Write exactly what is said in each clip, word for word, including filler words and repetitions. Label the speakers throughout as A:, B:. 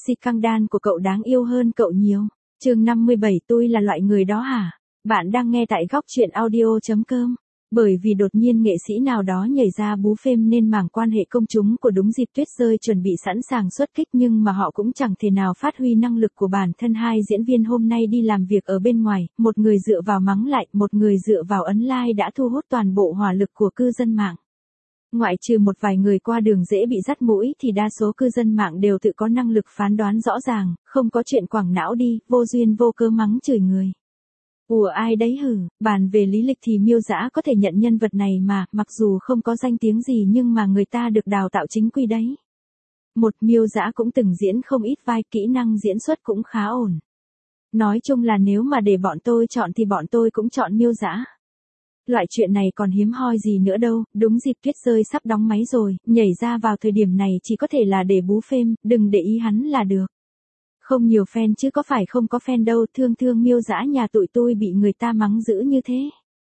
A: Si căng đan của cậu đáng yêu hơn cậu nhiều. Chương năm mươi bảy tôi là loại người đó hả? Bạn đang nghe tại góc truyện audio chấm com. Bởi vì đột nhiên nghệ sĩ nào đó nhảy ra bú phêm nên mảng quan hệ công chúng của Đúng Dịp Tuyết Rơi chuẩn bị sẵn sàng xuất kích, nhưng mà họ cũng chẳng thể nào phát huy năng lực của bản thân. Hai diễn viên hôm nay đi làm việc ở bên ngoài, một người dựa vào mắng lại, một người dựa vào ấn like đã thu hút toàn bộ hỏa lực của cư dân mạng. Ngoại trừ một vài người qua đường dễ bị dắt mũi thì đa số cư dân mạng đều tự có năng lực phán đoán rõ ràng, không có chuyện quẳng não đi, vô duyên vô cớ mắng chửi người. Ủa ai đấy hử, bàn về lý lịch thì Miêu Dã có thể nhận nhân vật này mà, mặc dù không có danh tiếng gì nhưng mà người ta được đào tạo chính quy đấy. Một Miêu Dã cũng từng diễn không ít vai, kỹ năng diễn xuất cũng khá ổn. Nói chung là nếu mà để bọn tôi chọn thì bọn tôi cũng chọn Miêu Dã. Loại chuyện này còn hiếm hoi gì nữa đâu, Đúng Dịp Tuyết Rơi sắp đóng máy rồi, nhảy ra vào thời điểm này chỉ có thể là để bú phêm, đừng để ý hắn là được. Không nhiều fan chứ có phải không có fan đâu, thương thương Miêu Dã nhà tụi tôi bị người ta mắng dữ như thế.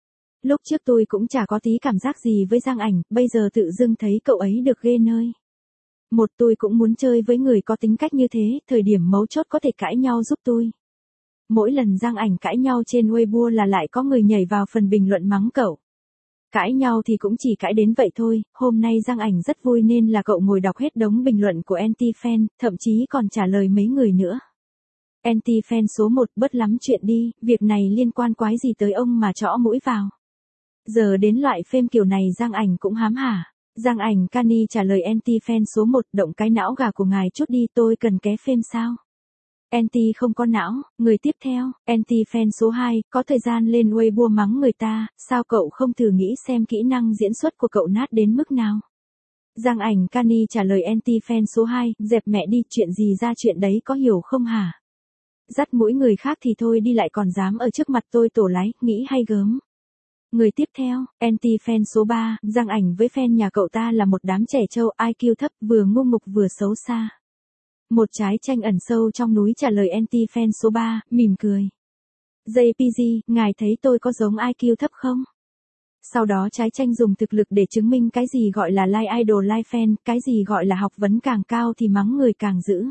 A: Lúc trước tôi cũng chả có tí cảm giác gì với Giang Ảnh, bây giờ tự dưng thấy cậu ấy được ghê nơi. Một tôi cũng muốn chơi với người có tính cách như thế, thời điểm mấu chốt có thể cãi nhau giúp tôi. Mỗi lần Giang Ảnh cãi nhau trên Weibo là lại có người nhảy vào phần bình luận mắng cậu. Cãi nhau thì cũng chỉ cãi đến vậy thôi, hôm nay Giang Ảnh rất vui nên là cậu ngồi đọc hết đống bình luận của anti-fan, thậm chí còn trả lời mấy người nữa. Anti-fan số một, bớt lắm chuyện đi, việc này liên quan quái gì tới ông mà chõ mũi vào. Giờ đến loại phêm kiểu này Giang Ảnh cũng hám hả. Giang Ảnh Kani trả lời anti-fan số một, động cái não gà của ngài chút đi, tôi cần ké phêm sao? Anti không có não. Người tiếp theo, anti-fan số hai, có thời gian lên Weibo mắng người ta, sao cậu không thử nghĩ xem kỹ năng diễn xuất của cậu nát đến mức nào? Giang Ảnh Kani trả lời anti-fan số hai, dẹp mẹ đi, chuyện gì ra chuyện đấy có hiểu không hả? Dắt mũi người khác thì thôi đi lại còn dám ở trước mặt tôi tổ lái, nghĩ hay gớm. Người tiếp theo, anti-fan số ba, Giang Ảnh với fan nhà cậu ta là một đám trẻ trâu i kiu thấp, vừa ngu ngục vừa xấu xa. Một trái chanh ẩn sâu trong núi trả lời anti-fan số ba, mỉm cười. jê pê giê, ngài thấy tôi có giống i kiu thấp không? Sau đó trái chanh dùng thực lực để chứng minh cái gì gọi là like idol like fan, cái gì gọi là học vấn càng cao thì mắng người càng dữ.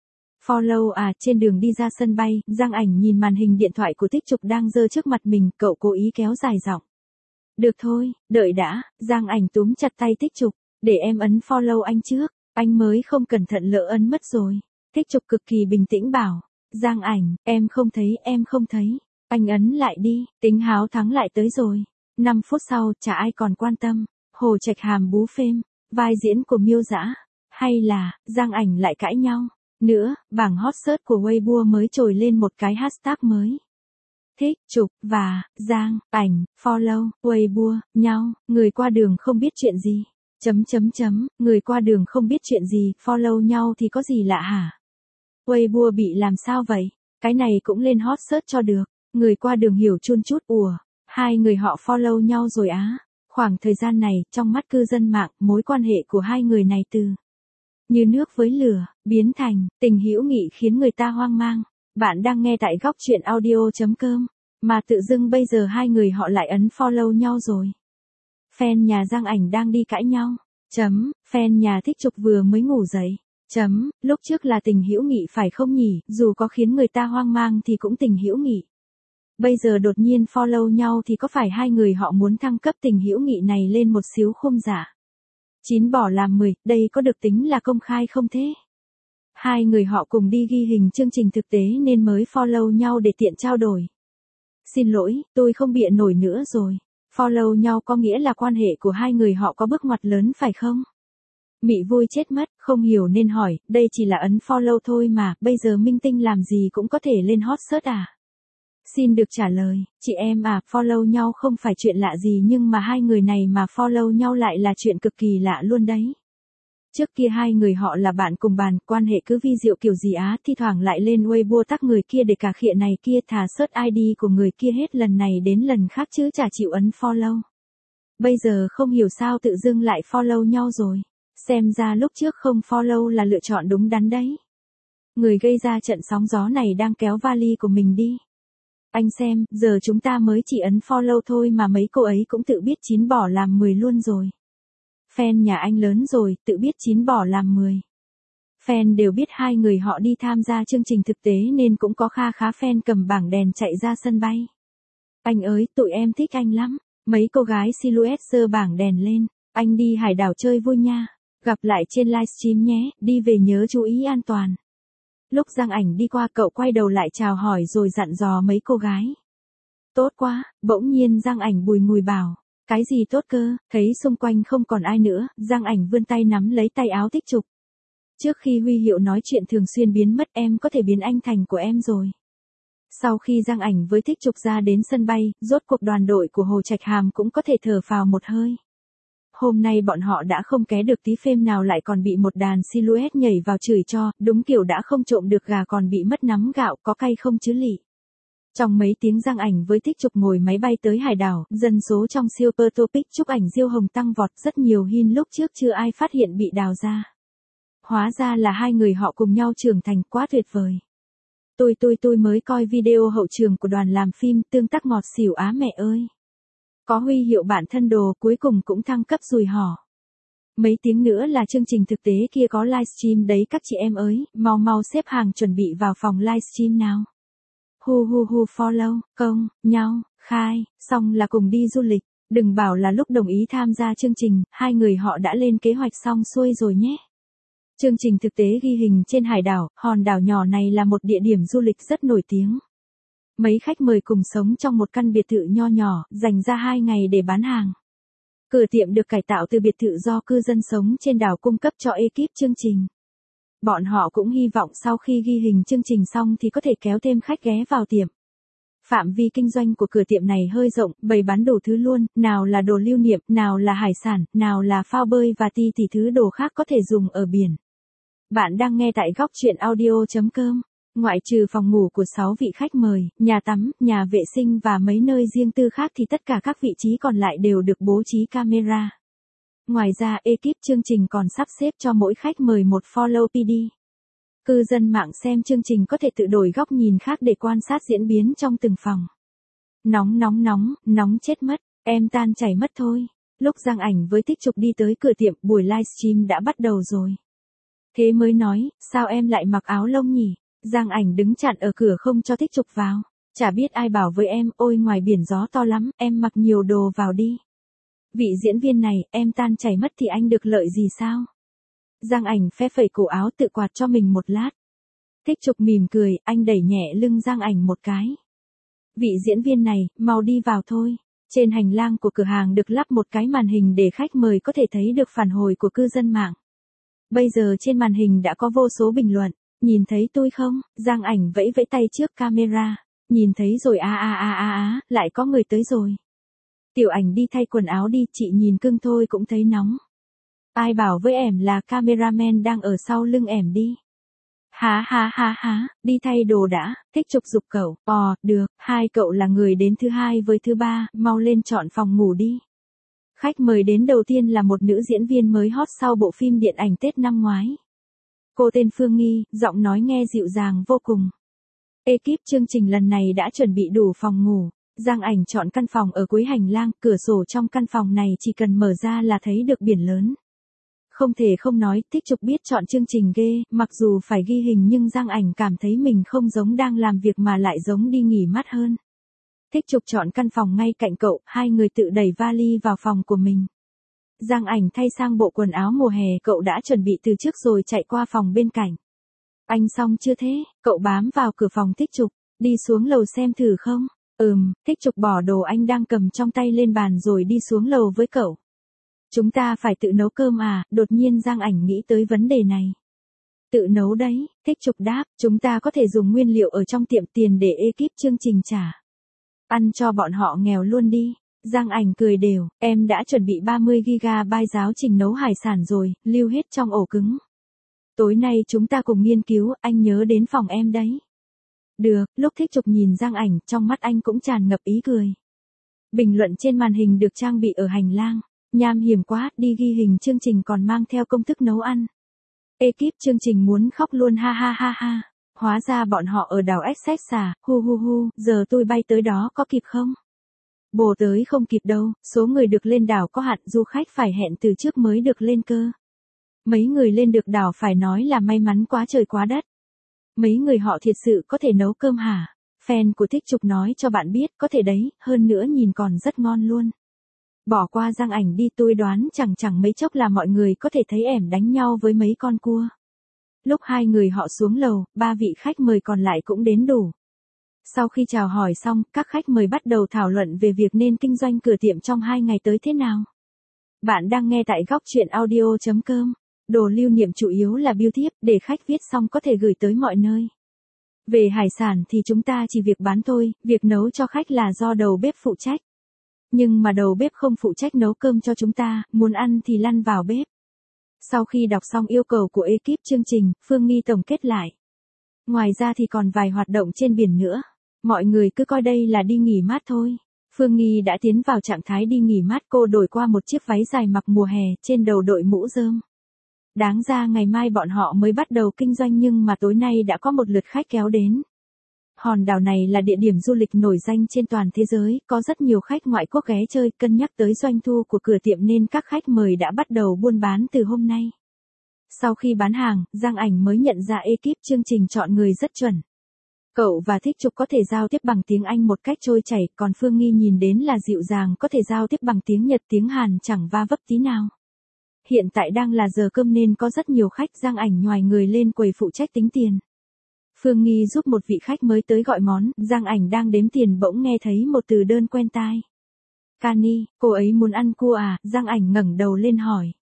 A: Follow à, trên đường đi ra sân bay, Giang Ảnh nhìn màn hình điện thoại của Tích Trục đang giơ trước mặt mình, cậu cố ý kéo dài giọng. Được thôi, đợi đã, Giang Ảnh túm chặt tay Tích Trục, để em ấn follow anh trước. Anh mới không cẩn thận lỡ ấn mất rồi. Tích Trục cực kỳ bình tĩnh bảo. Giang Ảnh, em không thấy, em không thấy. Anh ấn lại đi, tính háo thắng lại tới rồi. năm phút sau, chả ai còn quan tâm. Hồ Trạch Hàm bú phêm. Vai diễn của Miêu Dã. Hay là, Giang Ảnh lại cãi nhau. Nữa, bảng hot search của Weibo mới trồi lên một cái hashtag mới. Tích Trục và Giang Ảnh follow Weibo nhau, người qua đường không biết chuyện gì. Chấm chấm chấm, người qua đường không biết chuyện gì, follow nhau thì có gì lạ hả? Weibo bị làm sao vậy? Cái này cũng lên hot search cho được. Người qua đường hiểu chun chút, ủa, hai người họ follow nhau rồi á. Khoảng thời gian này, trong mắt cư dân mạng, mối quan hệ của hai người này từ như nước với lửa, biến thành tình hữu nghị khiến người ta hoang mang. Bạn đang nghe tại góc truyện audio chấm com, mà tự dưng bây giờ hai người họ lại ấn follow nhau rồi. Fan nhà Giang Ảnh đang đi cãi nhau. Chấm, fan nhà Tích Trục vừa mới ngủ dậy. Chấm, lúc trước là tình hữu nghị phải không nhỉ, dù có khiến người ta hoang mang thì cũng tình hữu nghị. Bây giờ đột nhiên follow nhau thì có phải hai người họ muốn thăng cấp tình hữu nghị này lên một xíu không giả? Chín bỏ làm mười, đây có được tính là công khai không thế? Hai người họ cùng đi ghi hình chương trình thực tế nên mới follow nhau để tiện trao đổi. Xin lỗi, tôi không bịa nổi nữa rồi. Follow nhau có nghĩa là quan hệ của hai người họ có bước ngoặt lớn phải không? Mị vui chết mất, không hiểu nên hỏi, đây chỉ là ấn follow thôi mà, bây giờ minh tinh làm gì cũng có thể lên hot search à? Xin được trả lời, chị em à, follow nhau không phải chuyện lạ gì nhưng mà hai người này mà follow nhau lại là chuyện cực kỳ lạ luôn đấy. Trước kia hai người họ là bạn cùng bàn, quan hệ cứ vi diệu kiểu gì á, thi thoảng lại lên Weibo tag người kia để cà khịa này kia, thà search i đê của người kia hết lần này đến lần khác chứ chả chịu ấn follow. Bây giờ không hiểu sao tự dưng lại follow nhau rồi. Xem ra lúc trước không follow là lựa chọn đúng đắn đấy. Người gây ra trận sóng gió này đang kéo vali của mình đi. Anh xem, giờ chúng ta mới chỉ ấn follow thôi mà mấy cô ấy cũng tự biết chín bỏ làm mười luôn rồi. Fan nhà anh lớn rồi, tự biết chín bỏ làm mười. Fan đều biết hai người họ đi tham gia chương trình thực tế nên cũng có kha khá fan cầm bảng đèn chạy ra sân bay. Anh ơi, tụi em thích anh lắm. Mấy cô gái silhouette giơ bảng đèn lên. Anh đi hải đảo chơi vui nha. Gặp lại trên livestream nhé, đi về nhớ chú ý an toàn. Lúc Giang Ảnh đi qua cậu quay đầu lại chào hỏi rồi dặn dò mấy cô gái. Tốt quá, bỗng nhiên Giang Ảnh bùi ngùi bảo. Cái gì tốt cơ, thấy xung quanh không còn ai nữa, Giang Ảnh vươn tay nắm lấy tay áo Thích Trục. Trước khi huy hiệu nói chuyện thường xuyên biến mất em có thể biến anh thành của em rồi. Sau khi Giang Ảnh với Thích Trục ra đến sân bay, rốt cuộc đoàn đội của Hồ Trạch Hàm cũng có thể thở phào một hơi. Hôm nay bọn họ đã không ké được tí phêm nào lại còn bị một đàn silhouette nhảy vào chửi cho, đúng kiểu đã không trộm được gà còn bị mất nắm gạo, có cay không chứ lị. Trong mấy tiếng Giang Ảnh với Thích Trục ngồi máy bay tới hải đảo, dân số trong Super Topic chụp ảnh diêu hồng tăng vọt, rất nhiều hin lúc trước chưa ai phát hiện bị đào ra. Hóa ra là hai người họ cùng nhau trưởng thành, quá tuyệt vời. Tôi tôi tôi mới coi video hậu trường của đoàn làm phim, tương tác ngọt xỉu á mẹ ơi. Có huy hiệu bản thân đồ, cuối cùng cũng thăng cấp rùi hỏ. Mấy tiếng nữa là chương trình thực tế kia có livestream đấy các chị em ơi, mau mau xếp hàng chuẩn bị vào phòng livestream nào. Hu hu hu follow, công, nhau, khai, xong là cùng đi du lịch, đừng bảo là lúc đồng ý tham gia chương trình, hai người họ đã lên kế hoạch xong xuôi rồi nhé. Chương trình thực tế ghi hình trên hải đảo, hòn đảo nhỏ này là một địa điểm du lịch rất nổi tiếng. Mấy khách mời cùng sống trong một căn biệt thự nho nhỏ, dành ra hai ngày để bán hàng. Cửa tiệm được cải tạo từ biệt thự do cư dân sống trên đảo cung cấp cho ekip chương trình. Bọn họ cũng hy vọng sau khi ghi hình chương trình xong thì có thể kéo thêm khách ghé vào tiệm. Phạm vi kinh doanh của cửa tiệm này hơi rộng, bày bán đủ thứ luôn, nào là đồ lưu niệm, nào là hải sản, nào là phao bơi và ti tỷ thứ đồ khác có thể dùng ở biển. Bạn đang nghe tại góc truyện audio chấm com. Ngoại trừ phòng ngủ của sáu vị khách mời, nhà tắm, nhà vệ sinh và mấy nơi riêng tư khác thì tất cả các vị trí còn lại đều được bố trí camera. Ngoài ra ekip chương trình còn sắp xếp cho mỗi khách mời một follow pê đê. Cư dân mạng xem chương trình có thể tự đổi góc nhìn khác để quan sát diễn biến trong từng phòng. Nóng nóng nóng, nóng chết mất, em tan chảy mất thôi. Lúc Giang Ảnh với Thích Trục đi tới cửa tiệm, buổi livestream đã bắt đầu rồi. Thế mới nói, sao em lại mặc áo lông nhỉ? Giang Ảnh đứng chặn ở cửa không cho Thích Trục vào. Chả biết ai bảo với em, ôi ngoài biển gió to lắm, em mặc nhiều đồ vào đi. Vị diễn viên này, em tan chảy mất thì anh được lợi gì sao? Giang Ảnh phe phẩy cổ áo tự quạt cho mình một lát. Thích Trục mỉm cười, anh đẩy nhẹ lưng Giang Ảnh một cái. Vị diễn viên này, mau đi vào thôi. Trên hành lang của cửa hàng được lắp một cái màn hình để khách mời có thể thấy được phản hồi của cư dân mạng. Bây giờ trên màn hình đã có vô số bình luận. Nhìn thấy tôi không? Giang Ảnh vẫy vẫy tay trước camera. Nhìn thấy rồi a a a a a, lại có người tới rồi. Tiểu Ảnh đi thay quần áo đi, chị nhìn cưng thôi cũng thấy nóng. Ai bảo với ẻm là cameraman đang ở sau lưng ẻm đi. Há há há há, đi thay đồ đã, Thích Trục giục cậu. Ồ, được, hai cậu là người đến thứ hai với thứ ba, mau lên chọn phòng ngủ đi. Khách mời đến đầu tiên là một nữ diễn viên mới hot sau bộ phim điện ảnh Tết năm ngoái. Cô tên Phương Nghi, giọng nói nghe dịu dàng vô cùng. Ekip chương trình lần này đã chuẩn bị đủ phòng ngủ. Giang Ảnh chọn căn phòng ở cuối hành lang, cửa sổ trong căn phòng này chỉ cần mở ra là thấy được biển lớn. Không thể không nói, Thích Trục biết chọn chương trình ghê, mặc dù phải ghi hình nhưng Giang Ảnh cảm thấy mình không giống đang làm việc mà lại giống đi nghỉ mát hơn. Thích Trục chọn căn phòng ngay cạnh cậu, hai người tự đẩy vali vào phòng của mình. Giang Ảnh thay sang bộ quần áo mùa hè cậu đã chuẩn bị từ trước rồi chạy qua phòng bên cạnh. Anh xong chưa thế? Cậu bám vào cửa phòng Thích Trục, đi xuống lầu xem thử không? Ừm, Thích Trục bỏ đồ anh đang cầm trong tay lên bàn rồi đi xuống lầu với cậu. Chúng ta phải tự nấu cơm à? Đột nhiên Giang Ảnh nghĩ tới vấn đề này. Tự nấu đấy, Thích Trục đáp, chúng ta có thể dùng nguyên liệu ở trong tiệm tiền để ekip chương trình trả. Ăn cho bọn họ nghèo luôn đi. Giang Ảnh cười đều, em đã chuẩn bị ba mươi gi-ga-bai giáo trình nấu hải sản rồi, lưu hết trong ổ cứng. Tối nay chúng ta cùng nghiên cứu, anh nhớ đến phòng em đấy. Được, lúc Thích Trục nhìn Giang Ảnh, trong mắt anh cũng tràn ngập ý cười. Bình luận trên màn hình được trang bị ở hành lang. Nham hiểm quá, đi ghi hình chương trình còn mang theo công thức nấu ăn. Ekip chương trình muốn khóc luôn ha ha ha ha. Hóa ra bọn họ ở đảo Essex à, hu hu hu, giờ tôi bay tới đó có kịp không? Bồ tới không kịp đâu, số người được lên đảo có hạn, du khách phải hẹn từ trước mới được lên cơ. Mấy người lên được đảo phải nói là may mắn quá trời quá đất. Mấy người họ thiệt sự có thể nấu cơm hả? Fan của Thích Trục nói cho bạn biết có thể đấy, hơn nữa nhìn còn rất ngon luôn. Bỏ qua Giang Ảnh đi, tôi đoán chẳng chẳng mấy chốc là mọi người có thể thấy ẻm đánh nhau với mấy con cua. Lúc hai người họ xuống lầu, ba vị khách mời còn lại cũng đến đủ. Sau khi chào hỏi xong, các khách mời bắt đầu thảo luận về việc nên kinh doanh cửa tiệm trong hai ngày tới thế nào. Bạn đang nghe tại góc truyện audio chấm com. Đồ lưu niệm chủ yếu là bưu thiếp, để khách viết xong có thể gửi tới mọi nơi. Về hải sản thì chúng ta chỉ việc bán thôi, việc nấu cho khách là do đầu bếp phụ trách. Nhưng mà đầu bếp không phụ trách nấu cơm cho chúng ta, muốn ăn thì lăn vào bếp. Sau khi đọc xong yêu cầu của ekip chương trình, Phương Nghi tổng kết lại. Ngoài ra thì còn vài hoạt động trên biển nữa. Mọi người cứ coi đây là đi nghỉ mát thôi. Phương Nghi đã tiến vào trạng thái đi nghỉ mát, cô đổi qua một chiếc váy dài mặc mùa hè, trên đầu đội mũ rơm. Đáng ra ngày mai bọn họ mới bắt đầu kinh doanh nhưng mà tối nay đã có một lượt khách kéo đến. Hòn đảo này là địa điểm du lịch nổi danh trên toàn thế giới, có rất nhiều khách ngoại quốc ghé chơi, cân nhắc tới doanh thu của cửa tiệm nên các khách mời đã bắt đầu buôn bán từ hôm nay. Sau khi bán hàng, Giang Ảnh mới nhận ra ekip chương trình chọn người rất chuẩn. Cậu và Thích Trục có thể giao tiếp bằng tiếng Anh một cách trôi chảy, còn Phương Nghi nhìn đến là dịu dàng, có thể giao tiếp bằng tiếng Nhật, tiếng Hàn chẳng va vấp tí nào. Hiện tại đang là giờ cơm nên có rất nhiều khách. Giang Ảnh nhoài người lên quầy phụ trách tính tiền. Phương Nghi giúp một vị khách mới tới gọi món, Giang Ảnh đang đếm tiền bỗng nghe thấy một từ đơn quen tai. Cani, cô ấy muốn ăn cua à? Giang Ảnh ngẩng đầu lên hỏi.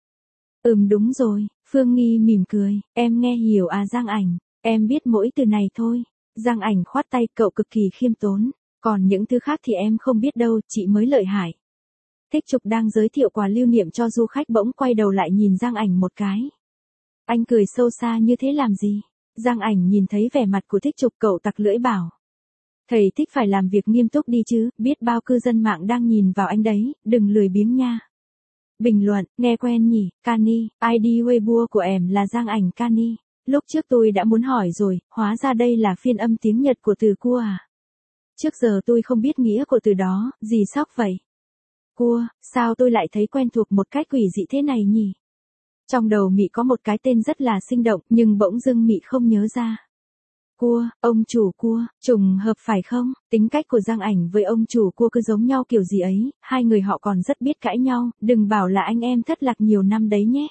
A: Ừm đúng rồi, Phương Nghi mỉm cười, em nghe hiểu à? Giang Ảnh, em biết mỗi từ này thôi. Giang Ảnh khoát tay, cậu cực kỳ khiêm tốn, còn những thứ khác thì em không biết đâu, chị mới lợi hại. Thích Trục đang giới thiệu quà lưu niệm cho du khách bỗng quay đầu lại nhìn Giang Ảnh một cái. Anh cười sâu xa như thế làm gì? Giang Ảnh nhìn thấy vẻ mặt của Thích Trục, cậu tặc lưỡi bảo. Thầy thích phải làm việc nghiêm túc đi chứ, biết bao cư dân mạng đang nhìn vào anh đấy, đừng lười biếng nha. Bình luận, nghe quen nhỉ, Cani, i đê Weibo của em là Giang Ảnh Cani. Lúc trước tôi đã muốn hỏi rồi, hóa ra đây là phiên âm tiếng Nhật của từ cua à? Trước giờ tôi không biết nghĩa của từ đó, gì sóc vậy? Cua, sao tôi lại thấy quen thuộc một cách quỷ dị thế này nhỉ? Trong đầu Mị có một cái tên rất là sinh động, nhưng bỗng dưng Mị không nhớ ra. Cua, ông chủ cua, trùng hợp phải không? Tính cách của Giang Ảnh với ông chủ cua cứ giống nhau kiểu gì ấy, hai người họ còn rất biết cãi nhau, đừng bảo là anh em thất lạc nhiều năm đấy nhé.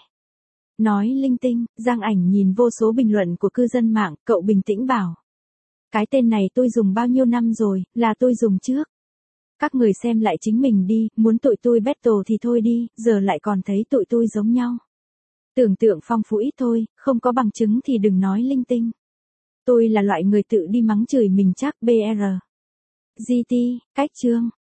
A: Nói linh tinh, Giang Ảnh nhìn vô số bình luận của cư dân mạng, cậu bình tĩnh bảo. Cái tên này tôi dùng bao nhiêu năm rồi, là tôi dùng trước. Các người xem lại chính mình đi, muốn tụi tôi battle thì thôi đi, giờ lại còn thấy tụi tôi giống nhau. Tưởng tượng phong phú ít thôi, không có bằng chứng thì đừng nói linh tinh. Tôi là loại người tự đi mắng chửi mình chắc. bê rờ giê tê, cách chương.